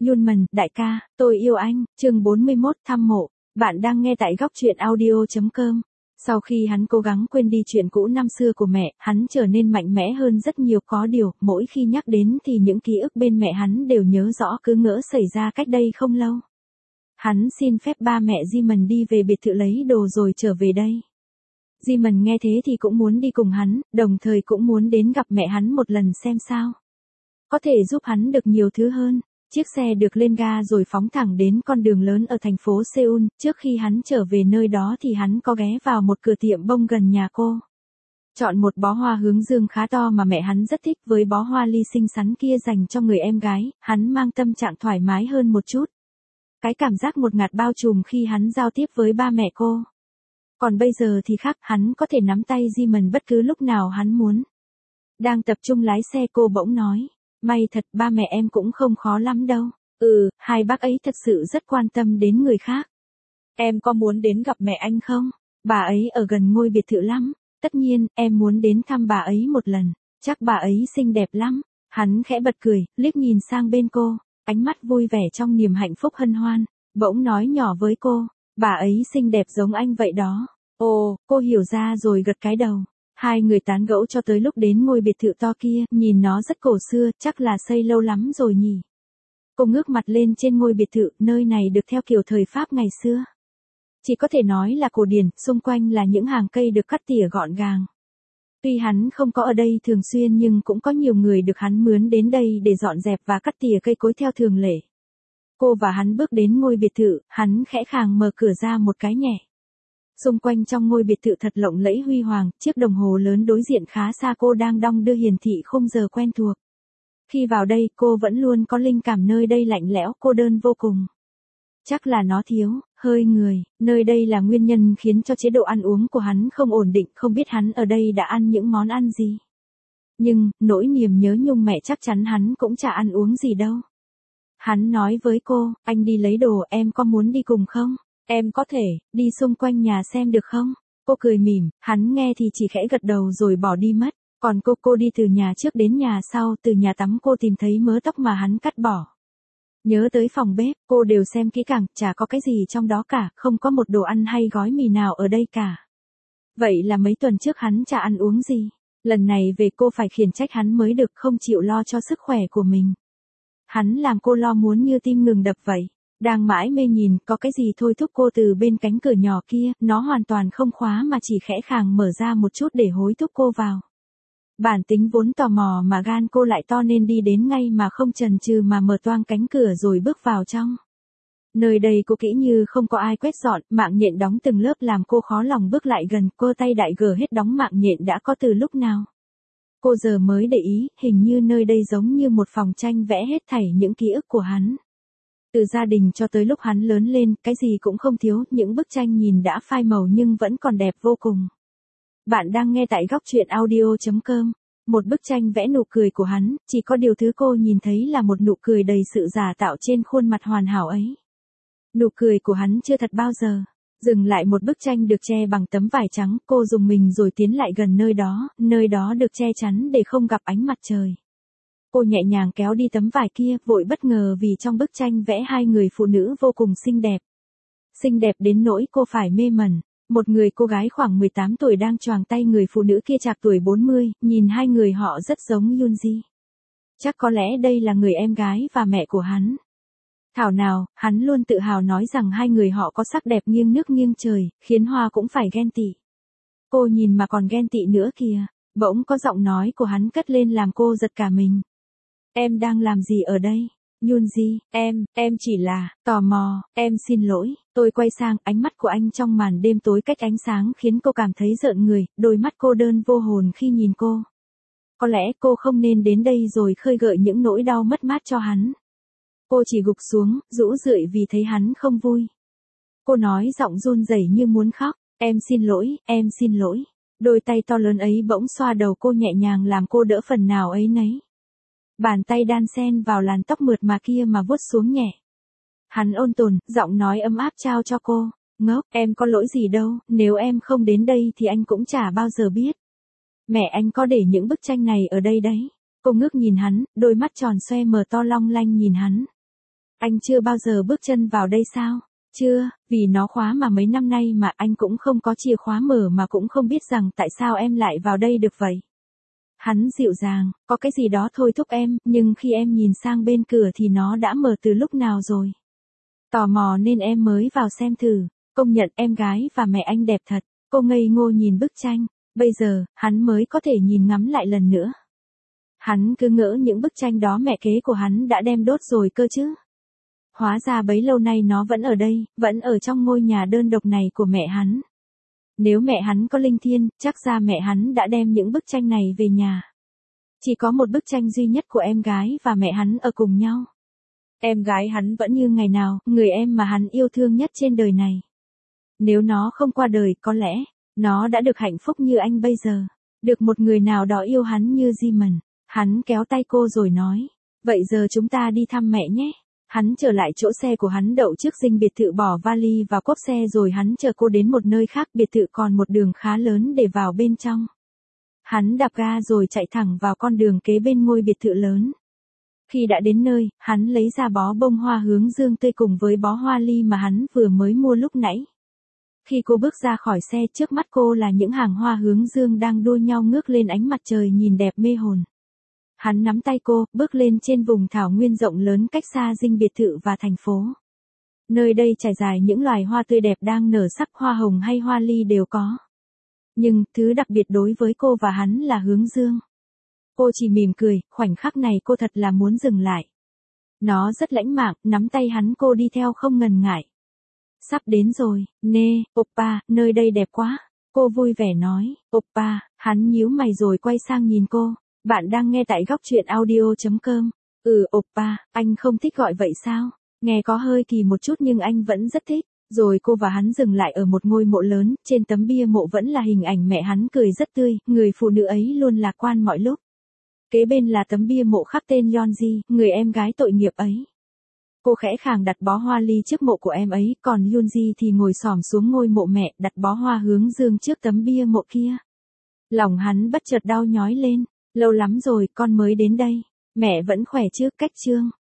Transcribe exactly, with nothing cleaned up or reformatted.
Yunman, đại ca, tôi yêu anh, chương bốn mươi mốt, thăm mộ. Bạn đang nghe tại góc truyện audio chấm com. Sau khi hắn cố gắng quên đi chuyện cũ năm xưa của mẹ, hắn trở nên mạnh mẽ hơn rất nhiều, có điều, mỗi khi nhắc đến thì những ký ức bên mẹ hắn đều nhớ rõ, cứ ngỡ xảy ra cách đây không lâu. Hắn xin phép ba mẹ Jimin đi về biệt thự lấy đồ rồi trở về đây. Jimin nghe thế thì cũng muốn đi cùng hắn, đồng thời cũng muốn đến gặp mẹ hắn một lần xem sao. Có thể giúp hắn được nhiều thứ hơn. Chiếc xe được lên ga rồi phóng thẳng đến con đường lớn ở thành phố Seoul. Trước khi hắn trở về nơi đó thì hắn có ghé vào một cửa tiệm bông gần nhà cô. Chọn một bó hoa hướng dương khá to mà mẹ hắn rất thích, với bó hoa ly xinh xắn kia dành cho người em gái, hắn mang tâm trạng thoải mái hơn một chút. Cái cảm giác ngột ngạt bao trùm khi hắn giao tiếp với ba mẹ cô. Còn bây giờ thì khác, hắn có thể nắm tay Jimin bất cứ lúc nào hắn muốn. Đang tập trung lái xe cô bỗng nói. May thật, ba mẹ em cũng không khó lắm đâu. Ừ, hai bác ấy thật sự rất quan tâm đến người khác. Em có muốn đến gặp mẹ anh không? Bà ấy ở gần ngôi biệt thự lắm. Tất nhiên, em muốn đến thăm bà ấy một lần. Chắc bà ấy xinh đẹp lắm. Hắn khẽ bật cười, liếc nhìn sang bên cô. Ánh mắt vui vẻ trong niềm hạnh phúc hân hoan. Bỗng nói nhỏ với cô. Bà ấy xinh đẹp giống anh vậy đó. Ồ, cô hiểu ra rồi gật cái đầu. Hai người tán gẫu cho tới lúc đến ngôi biệt thự to kia, nhìn nó rất cổ xưa, chắc là xây lâu lắm rồi nhỉ. Cô ngước mặt lên trên ngôi biệt thự, nơi này được theo kiểu thời Pháp ngày xưa. Chỉ có thể nói là cổ điển, xung quanh là những hàng cây được cắt tỉa gọn gàng. Tuy hắn không có ở đây thường xuyên nhưng cũng có nhiều người được hắn mướn đến đây để dọn dẹp và cắt tỉa cây cối theo thường lệ. Cô và hắn bước đến ngôi biệt thự, hắn khẽ khàng mở cửa ra một cái nhẹ. Xung quanh trong ngôi biệt thự thật lộng lẫy huy hoàng, chiếc đồng hồ lớn đối diện khá xa cô đang đong đưa hiển thị khung giờ quen thuộc. Khi vào đây, cô vẫn luôn có linh cảm nơi đây lạnh lẽo, cô đơn vô cùng. Chắc là nó thiếu, hơi người, nơi đây là nguyên nhân khiến cho chế độ ăn uống của hắn không ổn định, không biết hắn ở đây đã ăn những món ăn gì. Nhưng, nỗi niềm nhớ nhung mẹ chắc chắn hắn cũng chả ăn uống gì đâu. Hắn nói với cô, anh đi lấy đồ, em có muốn đi cùng không? Em có thể, đi xung quanh nhà xem được không? Cô cười mỉm, hắn nghe thì chỉ khẽ gật đầu rồi bỏ đi mất. Còn cô, cô đi từ nhà trước đến nhà sau, từ nhà tắm cô tìm thấy mớ tóc mà hắn cắt bỏ. Nhớ tới phòng bếp, cô đều xem kỹ càng, chả có cái gì trong đó cả, không có một đồ ăn hay gói mì nào ở đây cả. Vậy là mấy tuần trước hắn chả ăn uống gì. Lần này về cô phải khiển trách hắn mới được, không chịu lo cho sức khỏe của mình. Hắn làm cô lo muốn như tim ngừng đập vậy. Đang mãi mê nhìn, có cái gì thôi thúc cô từ bên cánh cửa nhỏ kia, nó hoàn toàn không khóa mà chỉ khẽ khàng mở ra một chút để hối thúc cô vào. Bản tính vốn tò mò mà gan cô lại to nên đi đến ngay mà không chần chừ mà mở toang cánh cửa rồi bước vào trong. Nơi đây cô kỹ như không có ai quét dọn, mạng nhện đóng từng lớp làm cô khó lòng bước lại gần, cô tay đại gờ hết đóng mạng nhện đã có từ lúc nào. Cô giờ mới để ý, hình như nơi đây giống như một phòng tranh vẽ hết thảy những ký ức của hắn. Từ gia đình cho tới lúc hắn lớn lên, cái gì cũng không thiếu, những bức tranh nhìn đã phai màu nhưng vẫn còn đẹp vô cùng. Bạn đang nghe tại góc truyện audio chấm com. Một bức tranh vẽ nụ cười của hắn, chỉ có điều thứ cô nhìn thấy là một nụ cười đầy sự giả tạo trên khuôn mặt hoàn hảo ấy. Nụ cười của hắn chưa thật bao giờ. Dừng lại một bức tranh được che bằng tấm vải trắng, cô dùng mình rồi tiến lại gần nơi đó, nơi đó được che chắn để không gặp ánh mặt trời. Cô nhẹ nhàng kéo đi tấm vải kia, vội bất ngờ vì trong bức tranh vẽ hai người phụ nữ vô cùng xinh đẹp. Xinh đẹp đến nỗi cô phải mê mẩn. Một người cô gái khoảng mười tám tuổi đang choàng tay người phụ nữ kia chạc tuổi bốn mươi, nhìn hai người họ rất giống Yoonji. Chắc có lẽ đây là người em gái và mẹ của hắn. Thảo nào, hắn luôn tự hào nói rằng hai người họ có sắc đẹp nghiêng nước nghiêng trời, khiến Hoa cũng phải ghen tị. Cô nhìn mà còn ghen tị nữa kìa, bỗng có giọng nói của hắn cất lên làm cô giật cả mình. Em đang làm gì ở đây? Yoonji, em, em chỉ là, tò mò, em xin lỗi. Tôi quay sang, ánh mắt của anh trong màn đêm tối cách ánh sáng khiến cô cảm thấy rợn người, đôi mắt cô đơn vô hồn khi nhìn cô. Có lẽ cô không nên đến đây rồi khơi gợi những nỗi đau mất mát cho hắn. Cô chỉ gục xuống, rũ rượi vì thấy hắn không vui. Cô nói giọng run rẩy như muốn khóc, em xin lỗi, em xin lỗi. Đôi tay to lớn ấy bỗng xoa đầu cô nhẹ nhàng làm cô đỡ phần nào ấy nấy. Bàn tay đan xen vào làn tóc mượt mà kia mà vuốt xuống nhẹ. Hắn ôn tồn, giọng nói ấm áp trao cho cô. Ngốc, em có lỗi gì đâu, nếu em không đến đây thì anh cũng chả bao giờ biết. Mẹ anh có để những bức tranh này ở đây đấy. Cô ngước nhìn hắn, đôi mắt tròn xoe mờ to long lanh nhìn hắn. Anh chưa bao giờ bước chân vào đây sao? Chưa, vì nó khóa mà mấy năm nay mà anh cũng không có chìa khóa mở mà cũng không biết rằng tại sao em lại vào đây được vậy. Hắn dịu dàng, có cái gì đó thôi thúc em, nhưng khi em nhìn sang bên cửa thì nó đã mở từ lúc nào rồi. Tò mò nên em mới vào xem thử, công nhận em gái và mẹ anh đẹp thật, cô ngây ngô nhìn bức tranh, bây giờ, hắn mới có thể nhìn ngắm lại lần nữa. Hắn cứ ngỡ những bức tranh đó mẹ kế của hắn đã đem đốt rồi cơ chứ. Hóa ra bấy lâu nay nó vẫn ở đây, vẫn ở trong ngôi nhà đơn độc này của mẹ hắn. Nếu mẹ hắn có linh thiêng, chắc ra mẹ hắn đã đem những bức tranh này về nhà. Chỉ có một bức tranh duy nhất của em gái và mẹ hắn ở cùng nhau. Em gái hắn vẫn như ngày nào, người em mà hắn yêu thương nhất trên đời này. Nếu nó không qua đời, có lẽ, nó đã được hạnh phúc như anh bây giờ. Được một người nào đó yêu hắn như Simon. Hắn kéo tay cô rồi nói. Vậy giờ chúng ta đi thăm mẹ nhé. Hắn trở lại chỗ xe của hắn đậu trước dinh biệt thự bỏ vali vào cốp xe rồi hắn chờ cô đến một nơi khác, biệt thự còn một đường khá lớn để vào bên trong. Hắn đạp ga rồi chạy thẳng vào con đường kế bên ngôi biệt thự lớn. Khi đã đến nơi, hắn lấy ra bó bông hoa hướng dương tươi cùng với bó hoa ly mà hắn vừa mới mua lúc nãy. Khi cô bước ra khỏi xe, trước mắt cô là những hàng hoa hướng dương đang đua nhau ngước lên ánh mặt trời nhìn đẹp mê hồn. Hắn nắm tay cô, bước lên trên vùng thảo nguyên rộng lớn cách xa dinh biệt thự và thành phố. Nơi đây trải dài những loài hoa tươi đẹp đang nở sắc, hoa hồng hay hoa ly đều có. Nhưng, thứ đặc biệt đối với cô và hắn là hướng dương. Cô chỉ mỉm cười, khoảnh khắc này cô thật là muốn dừng lại. Nó rất lãnh mạn, nắm tay hắn cô đi theo không ngần ngại. Sắp đến rồi, nê, oppa, nơi đây đẹp quá. Cô vui vẻ nói, oppa, hắn nhíu mày rồi quay sang nhìn cô. Bạn đang nghe tại góc truyện audio chấm com. Ừ, oppa, anh không thích gọi vậy sao? Nghe có hơi kỳ một chút nhưng anh vẫn rất thích. Rồi cô và hắn dừng lại ở một ngôi mộ lớn, trên tấm bia mộ vẫn là hình ảnh mẹ hắn cười rất tươi, người phụ nữ ấy luôn lạc quan mọi lúc. Kế bên là tấm bia mộ khắc tên Yonji, người em gái tội nghiệp ấy. Cô khẽ khàng đặt bó hoa ly trước mộ của em ấy, còn Yunji thì ngồi xổm xuống ngôi mộ mẹ, đặt bó hoa hướng dương trước tấm bia mộ kia. Lòng hắn bất chợt đau nhói lên, lâu lắm rồi con mới đến đây, mẹ vẫn khỏe chứ, cách chương.